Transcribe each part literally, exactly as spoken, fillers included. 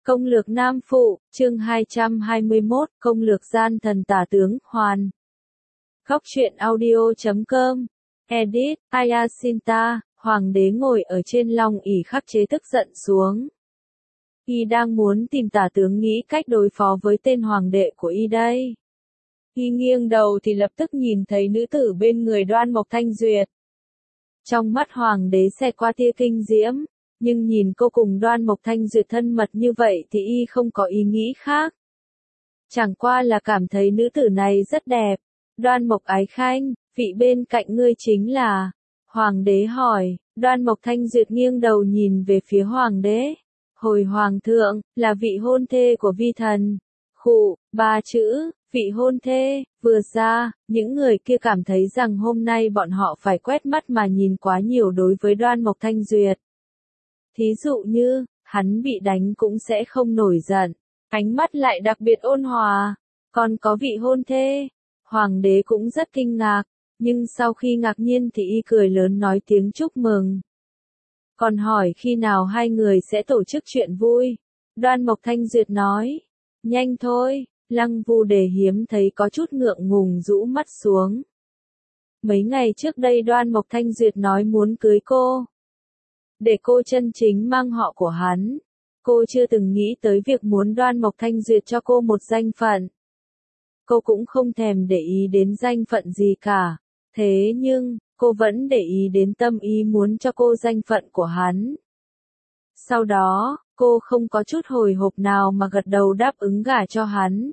Công lược Nam Phụ, chương hai trăm hai mươi mốt, Công lược gian thần tả tướng, Hoàn. Góc truyện audio chấm com. Edit, Ayasinta, Hoàng đế ngồi ở trên long ỷ khắc chế tức giận xuống. Y đang muốn tìm tả tướng nghĩ cách đối phó với tên hoàng đệ của Y đây. Y nghiêng đầu thì lập tức nhìn thấy nữ tử bên người Đoan Mộc Thanh Duyệt. Trong mắt hoàng đế xẹt qua tia kinh diễm, nhưng nhìn cô cùng Đoan Mộc Thanh Duyệt thân mật như vậy thì Y không có ý nghĩ khác. Chẳng qua là cảm thấy nữ tử này rất đẹp. Đoan Mộc Ái Khanh, vị bên cạnh ngươi chính là... Hoàng đế hỏi. Đoan Mộc Thanh Duyệt nghiêng đầu nhìn về phía hoàng đế. Hồi hoàng thượng, là vị hôn thê của vi thần. Khụ, ba chữ, vị hôn thê, vừa ra, những người kia cảm thấy rằng hôm nay bọn họ phải quét mắt mà nhìn quá nhiều đối với Đoan Mộc Thanh Duyệt. Thí dụ như, hắn bị đánh cũng sẽ không nổi giận, ánh mắt lại đặc biệt ôn hòa, còn có vị hôn thê. Hoàng đế cũng rất kinh ngạc, nhưng sau khi ngạc nhiên thì Y cười lớn nói tiếng chúc mừng. Còn hỏi khi nào hai người sẽ tổ chức chuyện vui. Đoan Mộc Thanh Duyệt nói, nhanh thôi. Lăng Vu Đề hiếm thấy có chút ngượng ngùng rũ mắt xuống. Mấy ngày trước đây Đoan Mộc Thanh Duyệt nói muốn cưới cô. Để cô chân chính mang họ của hắn. Cô chưa từng nghĩ tới việc muốn Đoan Mộc Thanh Duyệt cho cô một danh phận. Cô cũng không thèm để ý đến danh phận gì cả. Thế nhưng, cô vẫn để ý đến tâm ý muốn cho cô danh phận của hắn. Sau đó, cô không có chút hồi hộp nào mà gật đầu đáp ứng gả cho hắn.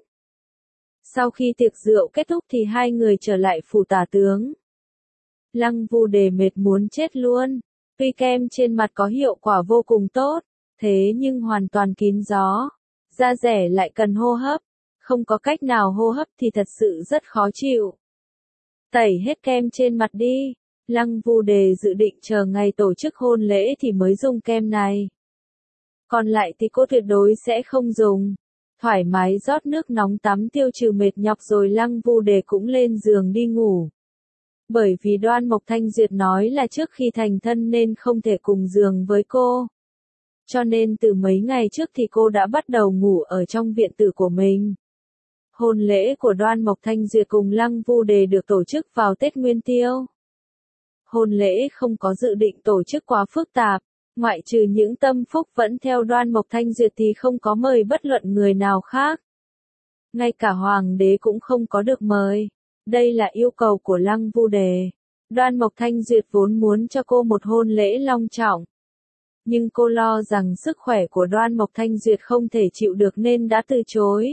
Sau khi tiệc rượu kết thúc thì hai người trở lại phủ tả tướng. Lăng Vu Đề mệt muốn chết luôn. Tuy kem trên mặt có hiệu quả vô cùng tốt, thế nhưng hoàn toàn kín gió. Da dẻ lại cần hô hấp. Không có cách nào hô hấp thì thật sự rất khó chịu. Tẩy hết kem trên mặt đi. Lăng Vu Đề dự định chờ ngày tổ chức hôn lễ thì mới dùng kem này. Còn lại thì cô tuyệt đối sẽ không dùng. Thoải mái rót nước nóng tắm tiêu trừ mệt nhọc rồi Lăng Vu Đề cũng lên giường đi ngủ. Bởi vì Đoan Mộc Thanh Duyệt nói là trước khi thành thân nên không thể cùng giường với cô. Cho nên từ mấy ngày trước thì cô đã bắt đầu ngủ ở trong viện tử của mình. Hôn lễ của Đoan Mộc Thanh Duyệt cùng Lăng Vu Đề được tổ chức vào Tết Nguyên Tiêu. Hôn lễ không có dự định tổ chức quá phức tạp, ngoại trừ những tâm phúc vẫn theo Đoan Mộc Thanh Duyệt thì không có mời bất luận người nào khác. Ngay cả hoàng đế cũng không có được mời. Đây là yêu cầu của Lăng Vu Đề. Đoan Mộc Thanh Duyệt vốn muốn cho cô một hôn lễ long trọng. Nhưng cô lo rằng sức khỏe của Đoan Mộc Thanh Duyệt không thể chịu được nên đã từ chối.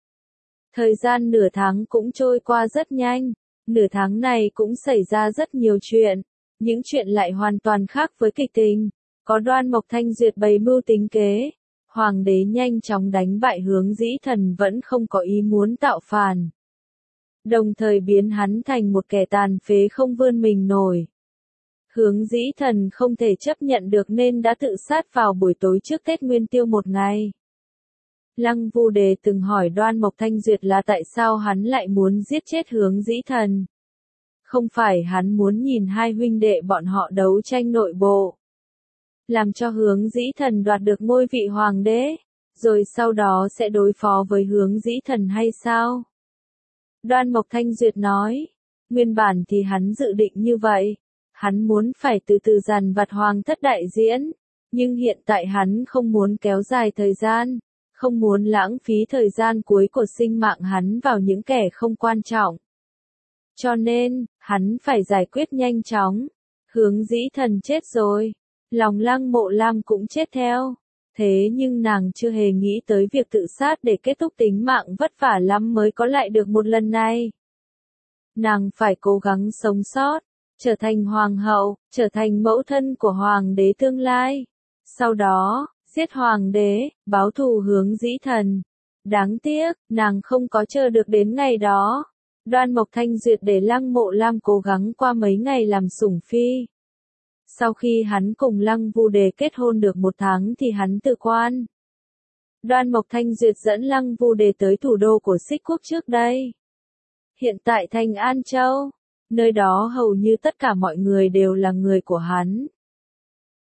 Thời gian nửa tháng cũng trôi qua rất nhanh. Nửa tháng này cũng xảy ra rất nhiều chuyện. Những chuyện lại hoàn toàn khác với kịch tình. Có Đoan Mộc Thanh Duyệt bày mưu tính kế. Hoàng đế nhanh chóng đánh bại Hướng Dĩ Thần vẫn không có ý muốn tạo phản. Đồng thời biến hắn thành một kẻ tàn phế không vươn mình nổi. Hướng Dĩ Thần không thể chấp nhận được nên đã tự sát vào buổi tối trước Tết Nguyên Tiêu một ngày. Lăng Vu Đề từng hỏi Đoan Mộc Thanh Duyệt là tại sao hắn lại muốn giết chết Hướng Dĩ Thần. Không phải hắn muốn nhìn hai huynh đệ bọn họ đấu tranh nội bộ. Làm cho Hướng Dĩ Thần đoạt được ngôi vị hoàng đế, rồi sau đó sẽ đối phó với Hướng Dĩ Thần hay sao? Đoan Mộc Thanh Duyệt nói, nguyên bản thì hắn dự định như vậy. Hắn muốn phải từ từ dàn vặt hoàng thất đại diễn, nhưng hiện tại hắn không muốn kéo dài thời gian, không muốn lãng phí thời gian cuối của sinh mạng hắn vào những kẻ không quan trọng. Cho nên, hắn phải giải quyết nhanh chóng. Hướng Dĩ Thần chết rồi, lòng Lăng Mộ Lam cũng chết theo. Thế nhưng nàng chưa hề nghĩ tới việc tự sát để kết thúc tính mạng vất vả lắm mới có lại được một lần này. Nàng phải cố gắng sống sót, trở thành hoàng hậu, trở thành mẫu thân của hoàng đế tương lai. Sau đó, giết hoàng đế, báo thù Hướng Dĩ Thần. Đáng tiếc, nàng không có chờ được đến ngày đó. Đoan Mộc Thanh Duyệt để Lăng Mộ Lam cố gắng qua mấy ngày làm sủng phi. Sau khi hắn cùng Lăng Vu Đề kết hôn được một tháng thì hắn tự quan. Đoan Mộc Thanh Duyệt dẫn Lăng Vu Đề tới thủ đô của Xích Quốc trước đây. Hiện tại thành An Châu, nơi đó hầu như tất cả mọi người đều là người của hắn.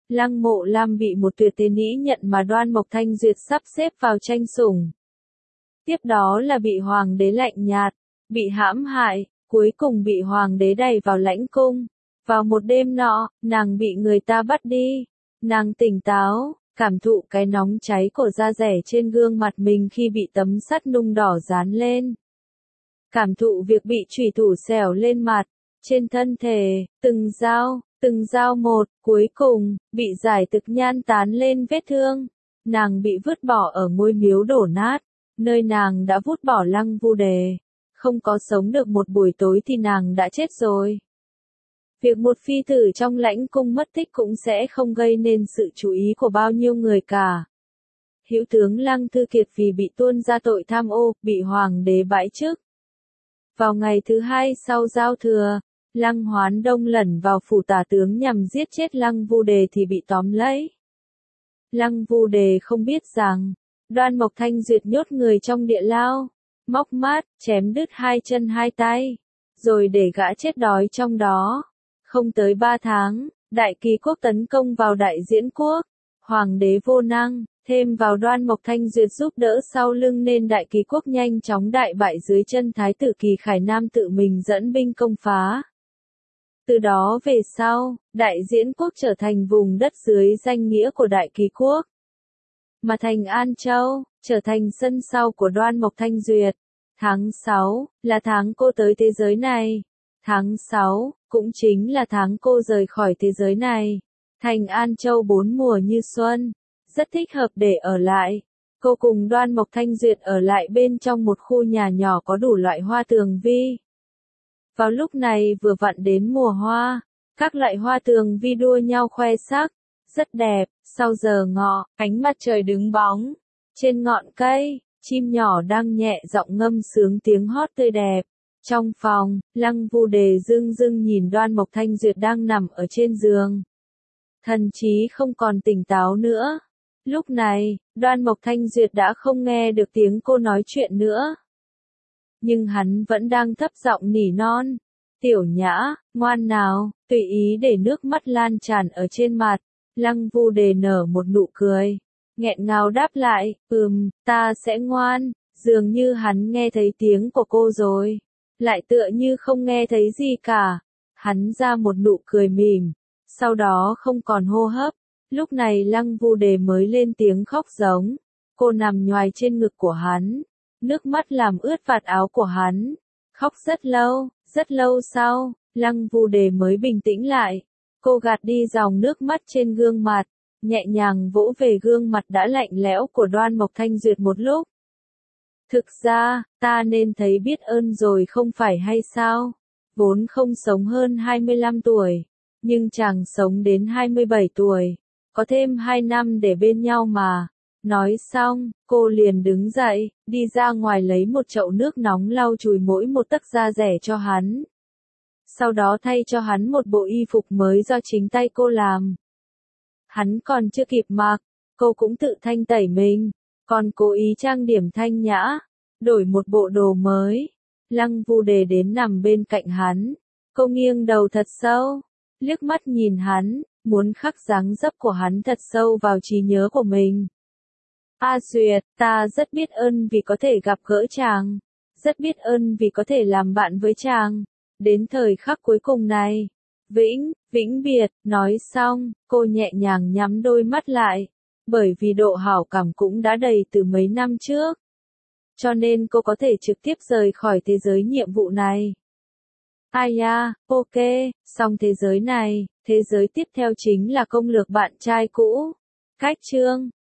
Lăng Mộ Lam bị một tuyệt thế mỹ nhận mà Đoan Mộc Thanh Duyệt sắp xếp vào tranh sủng. Tiếp đó là bị hoàng đế lạnh nhạt, bị hãm hại, cuối cùng bị hoàng đế đày vào lãnh cung. Vào một đêm nọ, nàng bị người ta bắt đi. Nàng tỉnh táo, cảm thụ cái nóng cháy của da rẻ trên gương mặt mình khi bị tấm sắt nung đỏ dán lên. Cảm thụ việc bị chủy thủ xẻo lên mặt, trên thân thể, từng dao, từng dao một, cuối cùng, bị giải tực nhan tán lên vết thương. Nàng bị vứt bỏ ở ngôi miếu đổ nát, nơi nàng đã vứt bỏ Lăng Vu Đề. Không có sống được một buổi tối thì nàng đã chết rồi. Việc một phi tử trong lãnh cung mất tích cũng sẽ không gây nên sự chú ý của bao nhiêu người cả. Hữu tướng Lăng Thư Kiệt vì bị tuôn ra tội tham ô, bị hoàng đế bãi chức. Vào ngày thứ hai sau giao thừa, Lăng Hoán Đông lẩn vào phủ tả tướng nhằm giết chết Lăng Vu Đề thì bị tóm lấy. Lăng Vu Đề không biết rằng, Đoan Mộc Thanh Duyệt nhốt người trong địa lao, móc mát, chém đứt hai chân hai tay, rồi để gã chết đói trong đó. Không tới ba tháng, Đại Kỳ quốc tấn công vào Đại Diễn quốc, hoàng đế vô năng, thêm vào Đoan Mộc Thanh Duyệt giúp đỡ sau lưng nên Đại Kỳ quốc nhanh chóng đại bại dưới chân Thái tử Kỳ Khải Nam tự mình dẫn binh công phá. Từ đó về sau, Đại Diễn quốc trở thành vùng đất dưới danh nghĩa của Đại Kỳ quốc. Mà thành An Châu, trở thành sân sau của Đoan Mộc Thanh Duyệt. Tháng sáu, là tháng cô tới thế giới này. Tháng sáu, cũng chính là tháng cô rời khỏi thế giới này. Thành An Châu bốn mùa như xuân, rất thích hợp để ở lại. Cô cùng Đoan Mộc Thanh Duyệt ở lại bên trong một khu nhà nhỏ có đủ loại hoa tường vi. Vào lúc này vừa vặn đến mùa hoa, các loại hoa tường vi đua nhau khoe sắc, rất đẹp. Sau giờ ngọ, ánh mặt trời đứng bóng. Trên ngọn cây, chim nhỏ đang nhẹ giọng ngâm sướng tiếng hót tươi đẹp. Trong phòng, Lăng Vu Đề dưng dưng nhìn Đoan Mộc Thanh Duyệt đang nằm ở trên giường. Thần trí không còn tỉnh táo nữa. Lúc này, Đoan Mộc Thanh Duyệt đã không nghe được tiếng cô nói chuyện nữa. Nhưng hắn vẫn đang thấp giọng nỉ non. Tiểu Nhã, ngoan nào, tùy ý để nước mắt lan tràn ở trên mặt. Lăng Vu Đề nở một nụ cười. Nghẹn ngào đáp lại, ừm, ta sẽ ngoan. Dường như hắn nghe thấy tiếng của cô rồi. Lại tựa như không nghe thấy gì cả. Hắn ra một nụ cười mỉm. Sau đó không còn hô hấp. Lúc này Lăng Vu Đề mới lên tiếng khóc giống. Cô nằm nhoài trên ngực của hắn. Nước mắt làm ướt vạt áo của hắn. Khóc rất lâu, rất lâu sau, Lăng Vu Đề mới bình tĩnh lại. Cô gạt đi dòng nước mắt trên gương mặt. Nhẹ nhàng vỗ về gương mặt đã lạnh lẽo của Đoan Mộc Thanh Duyệt một lúc. Thực ra, ta nên thấy biết ơn rồi không phải hay sao? Vốn không sống hơn hai mươi lăm tuổi, nhưng chàng sống đến hai mươi bảy tuổi, có thêm hai năm để bên nhau mà. Nói xong, cô liền đứng dậy, đi ra ngoài lấy một chậu nước nóng lau chùi mỗi một tấc da rẻ cho hắn. Sau đó thay cho hắn một bộ y phục mới do chính tay cô làm. Hắn còn chưa kịp mặc, cô cũng tự thanh tẩy mình, còn cố ý trang điểm thanh nhã, đổi một bộ đồ mới. Lăng Vu Đề đến nằm bên cạnh hắn, cô nghiêng đầu thật sâu, liếc mắt nhìn hắn, muốn khắc dáng dấp của hắn thật sâu vào trí nhớ của mình. A Duyệt, ta rất biết ơn vì có thể gặp gỡ chàng, rất biết ơn vì có thể làm bạn với chàng, đến thời khắc cuối cùng này. Vĩnh, vĩnh biệt, nói xong, cô nhẹ nhàng nhắm đôi mắt lại, bởi vì độ hảo cảm cũng đã đầy từ mấy năm trước. Cho nên cô có thể trực tiếp rời khỏi thế giới nhiệm vụ này. Ai da, ok, xong thế giới này, thế giới tiếp theo chính là công lược bạn trai cũ. Cách chương